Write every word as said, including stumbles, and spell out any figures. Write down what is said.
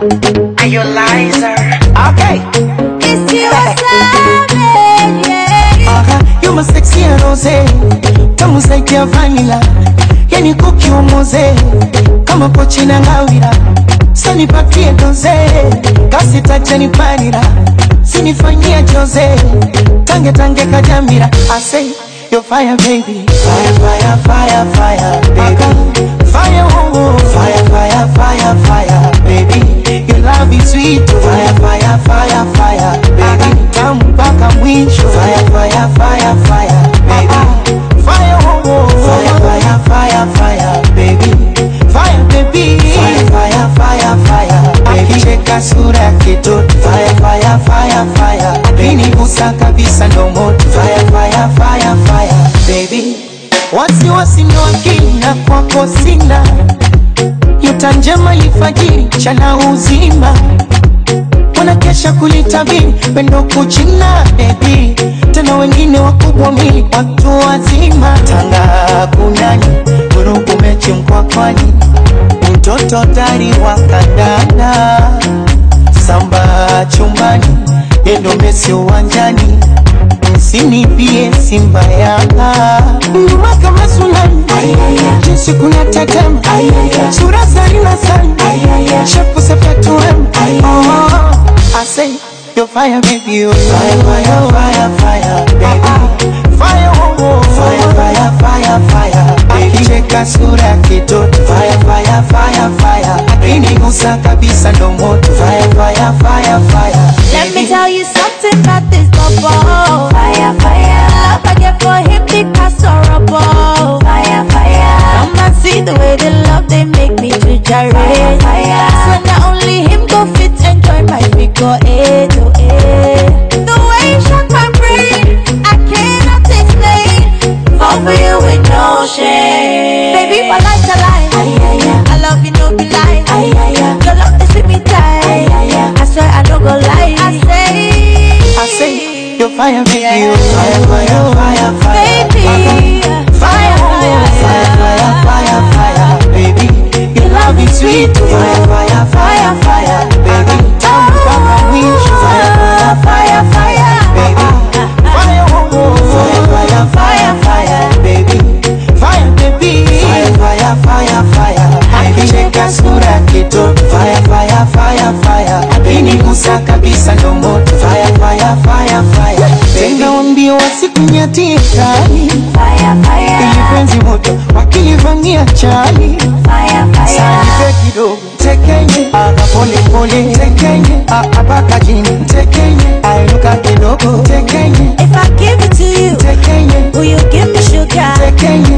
Are you liar? Okay. It's you a savage, yeah. Uh-huh. You my sexy rose, tamu zaidi ya vanilla. Yani kuki umoze, kama pochi na ngawira. Sani patie doze, kasi tache ni panira. Sinifanyia jose, tange tange kajamira. I say, you're fire baby. Fire, fire, fire, fire, baby. Fire, oh, oh. Fire, fire, fire, fire, baby. Your love is sweet. Fire, fire, fire, fire, baby. Tamu mpaka mwisho. Fire, fire, fire, fire, baby. Fire, oh, oh. Fire, fire, fire, fire, baby. Fire, baby. Fire, fire, fire, fire, baby. Cheka sura kitoto. Fire, fire, fire, fire. Bini busa kabisa no moto. Fire, fire, fire, fire, baby. Wasi wasi ni wakili na kwako sina. Yuta njema lifajiri chana uzima. Wanakesha kulitabiri pendo kuchina baby. Tena wengine wakubwa mili watu wazima. Tanga kunani uruku mechi mkwakwani. Mtoto tari wakandana. Samba chumbani yendo mesi uwanjani. Sini pie simba yanga Nduma kama tsunami jinsi kuna tetema Sura zarina sana Shepu sepetu em Oh, I say you're fire baby you're fire, fire, fire, fire, baby. Fire, oh, oh. Fire, fire, fire, fire, baby. Cheka sura kitoto. Fire, fire, fire, fire. Bini gusa kabisa ndo moto. Fire, fire, fire, fire, Let me tell you something about this bubble. Fire, fire. Love I get for him because horrible. Fire, fire. Come and see the way they love they make me to gyrate. Fire, fire. So not only him go fit enjoy my figure eight to eight. The way you shock my brain, I cannot explain. Fall for you with no shame. Baby, my life's a lie. I love you, no be lie. Your love is with me tight. I swear I don't go lie. I say, I say, you're fire baby you're fire, fire, fire, fire, baby. Fire, fire, fire, fire, fire, baby. Your love is sweet. Fire, fire, fire, fire, baby. Tell me about wish. Fire, fire, fire, fire, baby. Fire, oh, oh. Fire, fire, fire, fire, baby. Fire, baby. Fire, fire, fire, fire, baby. Cheka sura kitoto. Fire, fire, fire, fire. Bini gusa kabisa ndo moto. Fire, fire, fire, fire. Tena wambio wasikunyatie kali. Fire, fire. Ili penzi moto wakilivamia chali. Fire, fire. Sanipe kidogo tekenye. Aga pole pole tekenye. Abaka jini tekenye. Ainuka kidogo tekenye. If I give it to you, tekenye. will you give me sugar? Tekenye.